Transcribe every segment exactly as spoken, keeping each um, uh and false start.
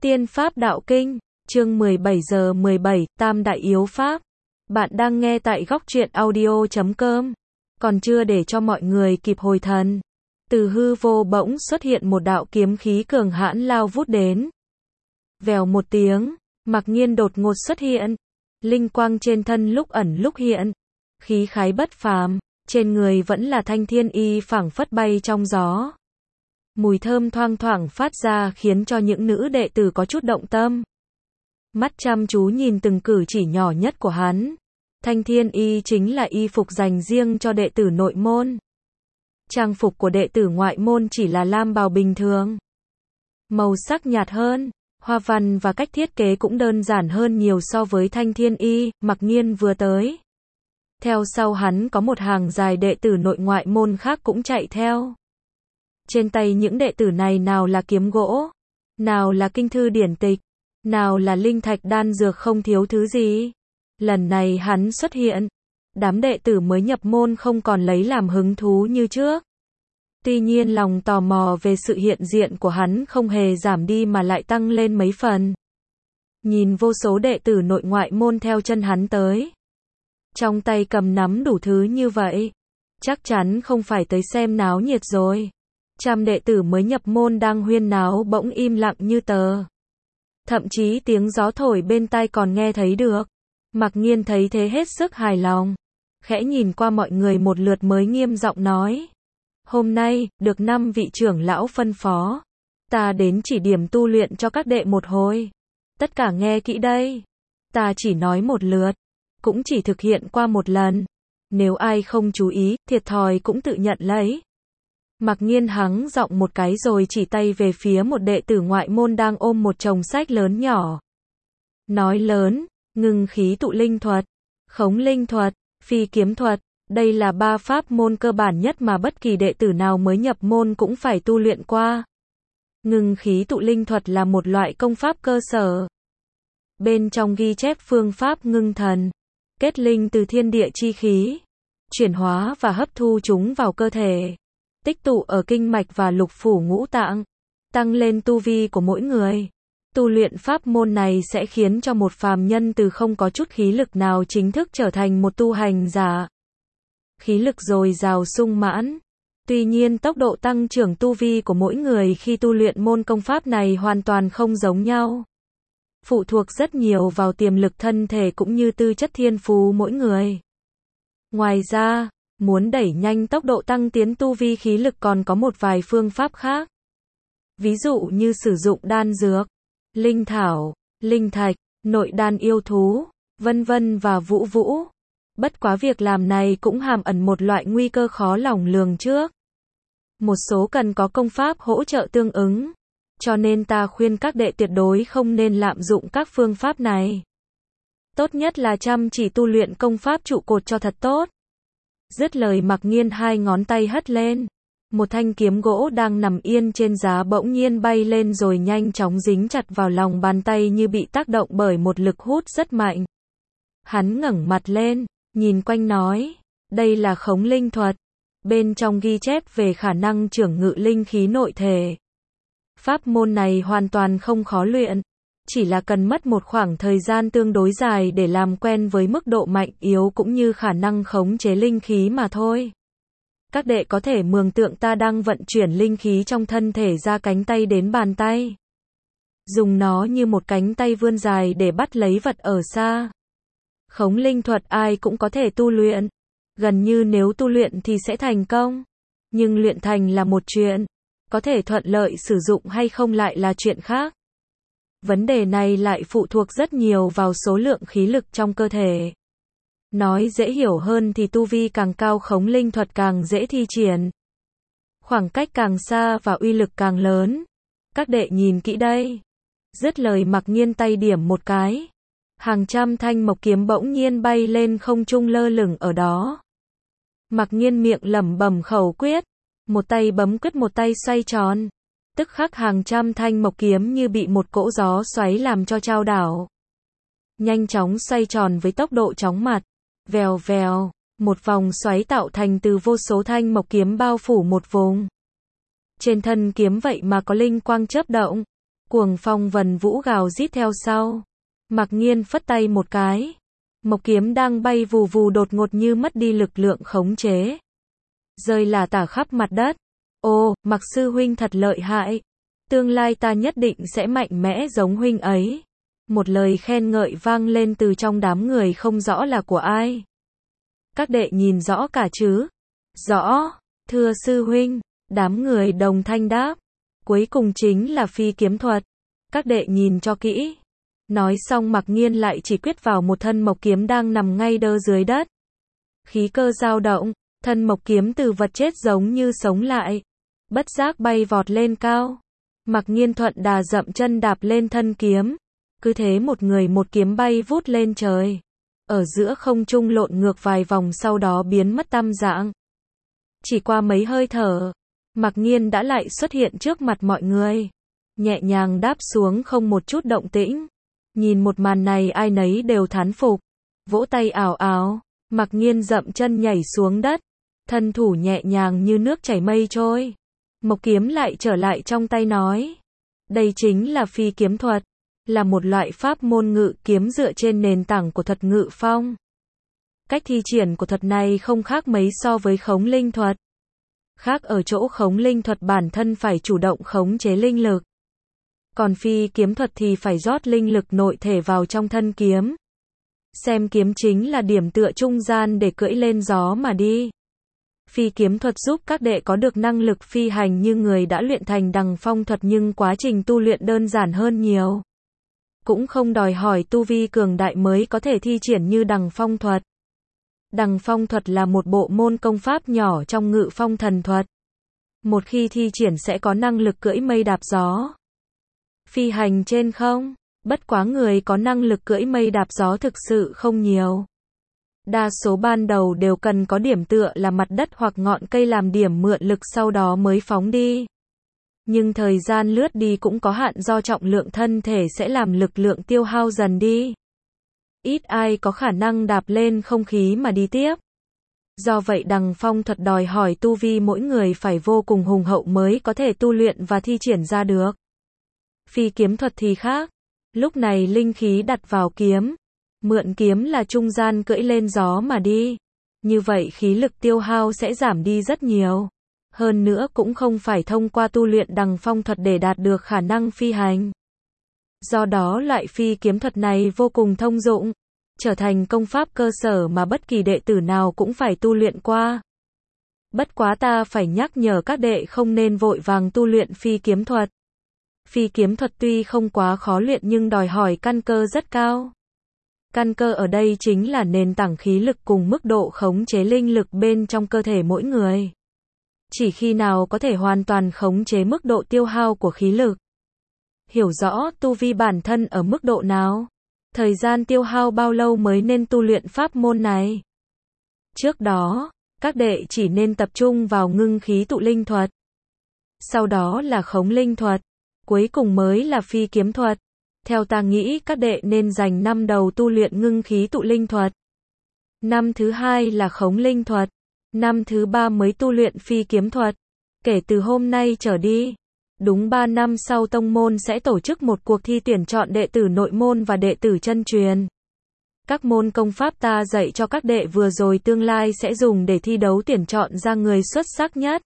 Tiên Pháp Đạo Kinh, chương mười bảy giờ mười bảy, Tam Đại Yếu Pháp. Bạn đang nghe tại góc truyện audio chấm com. Còn chưa để cho mọi người kịp hồi thần, từ hư vô bỗng xuất hiện một đạo kiếm khí cường hãn lao vút đến. Vèo một tiếng, Mặc Nhiên đột ngột xuất hiện. Linh quang trên thân lúc ẩn lúc hiện. Khí khái bất phàm, trên người vẫn là thanh thiên y phảng phất bay trong gió. Mùi thơm thoang thoảng phát ra khiến cho những nữ đệ tử có chút động tâm. Mắt chăm chú nhìn từng cử chỉ nhỏ nhất của hắn. Thanh thiên y chính là y phục dành riêng cho đệ tử nội môn. Trang phục của đệ tử ngoại môn chỉ là lam bào bình thường. Màu sắc nhạt hơn, hoa văn và cách thiết kế cũng đơn giản hơn nhiều so với thanh thiên y. Mặc Nhiên vừa tới, theo sau hắn có một hàng dài đệ tử nội ngoại môn khác cũng chạy theo. Trên tay những đệ tử này nào là kiếm gỗ, nào là kinh thư điển tịch, nào là linh thạch đan dược, không thiếu thứ gì. Lần này hắn xuất hiện, đám đệ tử mới nhập môn không còn lấy làm hứng thú như trước. Tuy nhiên lòng tò mò về sự hiện diện của hắn không hề giảm đi mà lại tăng lên mấy phần. Nhìn vô số đệ tử nội ngoại môn theo chân hắn tới, trong tay cầm nắm đủ thứ như vậy, chắc chắn không phải tới xem náo nhiệt rồi. Trăm đệ tử mới nhập môn đang huyên náo bỗng im lặng như tờ. Thậm chí tiếng gió thổi bên tai còn nghe thấy được. Mặc Nhiên thấy thế hết sức hài lòng. Khẽ nhìn qua mọi người một lượt mới nghiêm giọng nói. Hôm nay, được năm vị trưởng lão phân phó. Ta đến chỉ điểm tu luyện cho các đệ một hồi. Tất cả nghe kỹ đây. Ta chỉ nói một lượt, cũng chỉ thực hiện qua một lần. Nếu ai không chú ý, thiệt thòi cũng tự nhận lấy. Mặc Nhiên hắng giọng một cái rồi chỉ tay về phía một đệ tử ngoại môn đang ôm một chồng sách lớn nhỏ. Nói lớn, ngưng khí tụ linh thuật, khống linh thuật, phi kiếm thuật, đây là ba pháp môn cơ bản nhất mà bất kỳ đệ tử nào mới nhập môn cũng phải tu luyện qua. Ngưng khí tụ linh thuật là một loại công pháp cơ sở. Bên trong ghi chép phương pháp ngưng thần, kết linh từ thiên địa chi khí, chuyển hóa và hấp thu chúng vào cơ thể. Tích tụ ở kinh mạch và lục phủ ngũ tạng, tăng lên tu vi của mỗi người. Tu luyện pháp môn này sẽ khiến cho một phàm nhân từ không có chút khí lực nào chính thức trở thành một tu hành giả. Khí lực dồi dào sung mãn. Tuy nhiên tốc độ tăng trưởng tu vi của mỗi người khi tu luyện môn công pháp này hoàn toàn không giống nhau. Phụ thuộc rất nhiều vào tiềm lực thân thể cũng như tư chất thiên phú mỗi người. Ngoài ra, muốn đẩy nhanh tốc độ tăng tiến tu vi khí lực còn có một vài phương pháp khác. Ví dụ như sử dụng đan dược, linh thảo, linh thạch, nội đan yêu thú, vân vân và vũ vũ. Bất quá việc làm này cũng hàm ẩn một loại nguy cơ khó lòng lường trước. Một số cần có công pháp hỗ trợ tương ứng. Cho nên ta khuyên các đệ tuyệt đối không nên lạm dụng các phương pháp này. Tốt nhất là chăm chỉ tu luyện công pháp trụ cột cho thật tốt. Dứt lời Mặc Nhiên hai ngón tay hất lên. Một thanh kiếm gỗ đang nằm yên trên giá bỗng nhiên bay lên rồi nhanh chóng dính chặt vào lòng bàn tay như bị tác động bởi một lực hút rất mạnh. Hắn ngẩng mặt lên, nhìn quanh nói, đây là khống linh thuật. Bên trong ghi chép về khả năng trưởng ngự linh khí nội thể. Pháp môn này hoàn toàn không khó luyện. Chỉ là cần mất một khoảng thời gian tương đối dài để làm quen với mức độ mạnh yếu cũng như khả năng khống chế linh khí mà thôi. Các đệ có thể mường tượng ta đang vận chuyển linh khí trong thân thể ra cánh tay đến bàn tay. Dùng nó như một cánh tay vươn dài để bắt lấy vật ở xa. Khống linh thuật ai cũng có thể tu luyện. Gần như nếu tu luyện thì sẽ thành công. Nhưng luyện thành là một chuyện. Có thể thuận lợi sử dụng hay không lại là chuyện khác. Vấn đề này lại phụ thuộc rất nhiều vào số lượng khí lực trong cơ thể. Nói dễ hiểu hơn thì tu vi càng cao khống linh thuật càng dễ thi triển. Khoảng cách càng xa và uy lực càng lớn. Các đệ nhìn kỹ đây. Dứt lời Mặc Nhiên tay điểm một cái. Hàng trăm thanh mộc kiếm bỗng nhiên bay lên không trung lơ lửng ở đó. Mặc Nhiên miệng lẩm bẩm khẩu quyết. Một tay bấm quyết một tay xoay tròn. Tức khắc hàng trăm thanh mộc kiếm như bị một cỗ gió xoáy làm cho chao đảo. Nhanh chóng xoay tròn với tốc độ chóng mặt. Vèo vèo, một vòng xoáy tạo thành từ vô số thanh mộc kiếm bao phủ một vùng. Trên thân kiếm vậy mà có linh quang chớp động. Cuồng phong vần vũ gào rít theo sau. Mặc Nhiên phất tay một cái. Mộc kiếm đang bay vù vù đột ngột như mất đi lực lượng khống chế. Rơi lả tả khắp mặt đất. Ồ, Mặc sư huynh thật lợi hại. Tương lai ta nhất định sẽ mạnh mẽ giống huynh ấy. Một lời khen ngợi vang lên từ trong đám người không rõ là của ai. Các đệ nhìn rõ cả chứ? Rõ, thưa sư huynh. Đám người đồng thanh đáp. Cuối cùng chính là phi kiếm thuật. Các đệ nhìn cho kỹ. Nói xong Mặc Nhiên lại chỉ quyết vào một thân mộc kiếm đang nằm ngay đơ dưới đất. Khí cơ dao động, thân mộc kiếm từ vật chết giống như sống lại. Bất giác bay vọt lên cao. Mặc Nhiên thuận đà dậm chân đạp lên thân kiếm. Cứ thế một người một kiếm bay vút lên trời. Ở giữa không trung lộn ngược vài vòng sau đó biến mất tăm dạng. Chỉ qua mấy hơi thở, Mặc Nhiên đã lại xuất hiện trước mặt mọi người. Nhẹ nhàng đáp xuống không một chút động tĩnh. Nhìn một màn này ai nấy đều thán phục. Vỗ tay ảo ảo, Mặc Nhiên dậm chân nhảy xuống đất. Thân thủ nhẹ nhàng như nước chảy mây trôi. Mộc kiếm lại trở lại trong tay nói. Đây chính là phi kiếm thuật. Là một loại pháp môn ngự kiếm dựa trên nền tảng của thuật ngự phong. Cách thi triển của thuật này không khác mấy so với khống linh thuật. Khác ở chỗ khống linh thuật bản thân phải chủ động khống chế linh lực. Còn phi kiếm thuật thì phải rót linh lực nội thể vào trong thân kiếm. Xem kiếm chính là điểm tựa trung gian để cưỡi lên gió mà đi. Phi kiếm thuật giúp các đệ có được năng lực phi hành như người đã luyện thành đằng phong thuật nhưng quá trình tu luyện đơn giản hơn nhiều. Cũng không đòi hỏi tu vi cường đại mới có thể thi triển như đằng phong thuật. Đằng phong thuật là một bộ môn công pháp nhỏ trong ngự phong thần thuật. Một khi thi triển sẽ có năng lực cưỡi mây đạp gió. Phi hành trên không, bất quá người có năng lực cưỡi mây đạp gió thực sự không nhiều. Đa số ban đầu đều cần có điểm tựa là mặt đất hoặc ngọn cây làm điểm mượn lực sau đó mới phóng đi. Nhưng thời gian lướt đi cũng có hạn do trọng lượng thân thể sẽ làm lực lượng tiêu hao dần đi. Ít ai có khả năng đạp lên không khí mà đi tiếp. Do vậy đằng phong thuật đòi hỏi tu vi mỗi người phải vô cùng hùng hậu mới có thể tu luyện và thi triển ra được. Phi kiếm thuật thì khác. Lúc này linh khí đặt vào kiếm. Mượn kiếm là trung gian cưỡi lên gió mà đi. Như vậy khí lực tiêu hao sẽ giảm đi rất nhiều. Hơn nữa cũng không phải thông qua tu luyện đằng phong thuật để đạt được khả năng phi hành. Do đó loại phi kiếm thuật này vô cùng thông dụng. Trở thành công pháp cơ sở mà bất kỳ đệ tử nào cũng phải tu luyện qua. Bất quá ta phải nhắc nhở các đệ không nên vội vàng tu luyện phi kiếm thuật. Phi kiếm thuật tuy không quá khó luyện nhưng đòi hỏi căn cơ rất cao. Căn cơ ở đây chính là nền tảng khí lực cùng mức độ khống chế linh lực bên trong cơ thể mỗi người. Chỉ khi nào có thể hoàn toàn khống chế mức độ tiêu hao của khí lực. Hiểu rõ tu vi bản thân ở mức độ nào. Thời gian tiêu hao bao lâu mới nên tu luyện pháp môn này. Trước đó, các đệ chỉ nên tập trung vào ngưng khí tụ linh thuật. Sau đó là khống linh thuật. Cuối cùng mới là phi kiếm thuật. Theo ta nghĩ các đệ nên dành năm đầu tu luyện ngưng khí tụ linh thuật. Năm thứ hai là khống linh thuật. Năm thứ ba mới tu luyện phi kiếm thuật. Kể từ hôm nay trở đi. Đúng ba năm sau tông môn sẽ tổ chức một cuộc thi tuyển chọn đệ tử nội môn và đệ tử chân truyền. Các môn công pháp ta dạy cho các đệ vừa rồi tương lai sẽ dùng để thi đấu tuyển chọn ra người xuất sắc nhất.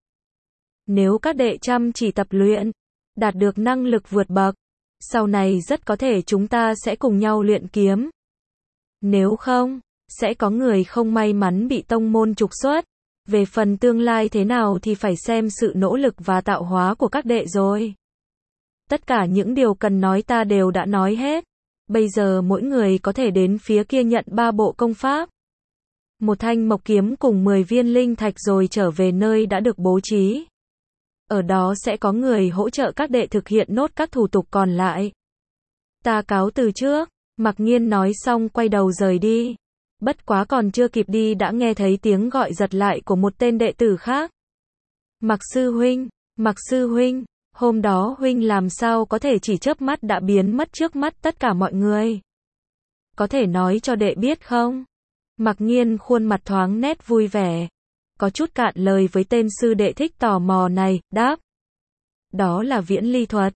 Nếu các đệ chăm chỉ tập luyện, đạt được năng lực vượt bậc, sau này rất có thể chúng ta sẽ cùng nhau luyện kiếm. Nếu không, sẽ có người không may mắn bị tông môn trục xuất. Về phần tương lai thế nào thì phải xem sự nỗ lực và tạo hóa của các đệ rồi. Tất cả những điều cần nói ta đều đã nói hết. Bây giờ mỗi người có thể đến phía kia nhận ba bộ công pháp. Một thanh mộc kiếm cùng mười viên linh thạch rồi trở về nơi đã được bố trí. Ở đó sẽ có người hỗ trợ các đệ thực hiện nốt các thủ tục còn lại. Ta cáo từ trước, Mặc Nhiên nói xong quay đầu rời đi. Bất quá còn chưa kịp đi đã nghe thấy tiếng gọi giật lại của một tên đệ tử khác. Mặc sư huynh, Mặc sư huynh, hôm đó huynh làm sao có thể chỉ chớp mắt đã biến mất trước mắt tất cả mọi người. Có thể nói cho đệ biết không? Mặc Nhiên khuôn mặt thoáng nét vui vẻ. Có chút cạn lời với tên sư đệ thích tò mò này, đáp. Đó là viễn ly thuật.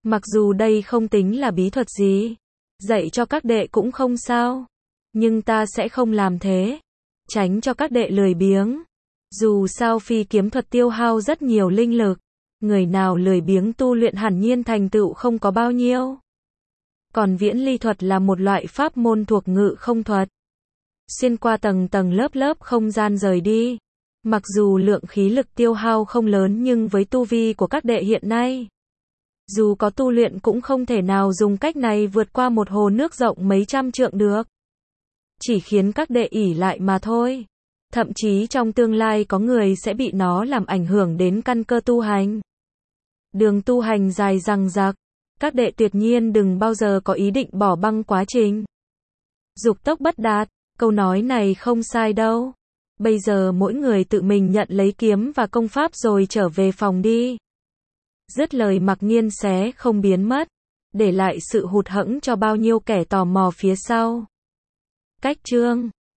Mặc dù đây không tính là bí thuật gì, dạy cho các đệ cũng không sao, nhưng ta sẽ không làm thế, tránh cho các đệ lười biếng. Dù sao phi kiếm thuật tiêu hao rất nhiều linh lực, người nào lười biếng tu luyện hẳn nhiên thành tựu không có bao nhiêu. Còn viễn ly thuật là một loại pháp môn thuộc ngự không thuật, xuyên qua tầng tầng lớp lớp không gian rời đi. Mặc dù lượng khí lực tiêu hao không lớn nhưng với tu vi của các đệ hiện nay, dù có tu luyện cũng không thể nào dùng cách này vượt qua một hồ nước rộng mấy trăm trượng được. Chỉ khiến các đệ ỷ lại mà thôi. Thậm chí trong tương lai có người sẽ bị nó làm ảnh hưởng đến căn cơ tu hành. Đường tu hành dài dằng dặc, các đệ tuyệt nhiên đừng bao giờ có ý định bỏ băng quá trình. Dục tốc bất đạt, câu nói này không sai đâu. Bây giờ mỗi người tự mình nhận lấy kiếm và công pháp rồi trở về phòng đi. Dứt lời Mặc Nhiên xé không biến mất, để lại sự hụt hẫng cho bao nhiêu kẻ tò mò phía sau. Cách chương